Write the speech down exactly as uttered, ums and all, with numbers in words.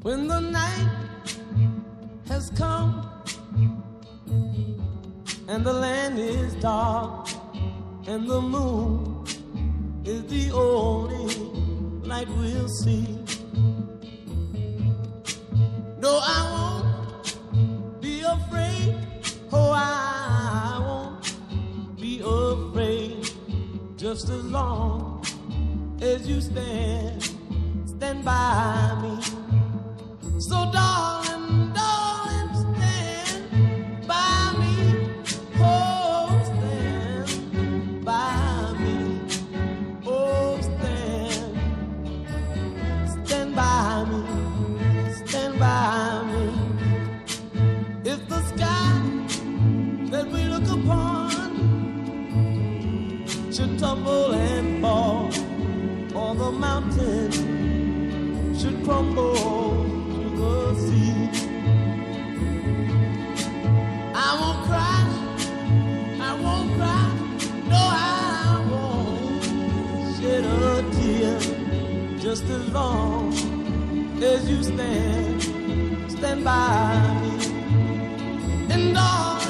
When the night has come and the land is dark and the moon is the only light we'll see. No, I won't be afraid. Oh, I won't be afraid. Just as long as you stand, stand by me. So darling, darling, stand by me. Oh, stand by me. Oh, stand, stand by me. Stand by me. If the sky that we look upon should tumble and fall, or the mountain should crumble to the sea, I won't cry, I won't cry, no, I won't shed a tear. Just as long as you stand, stand by me. And all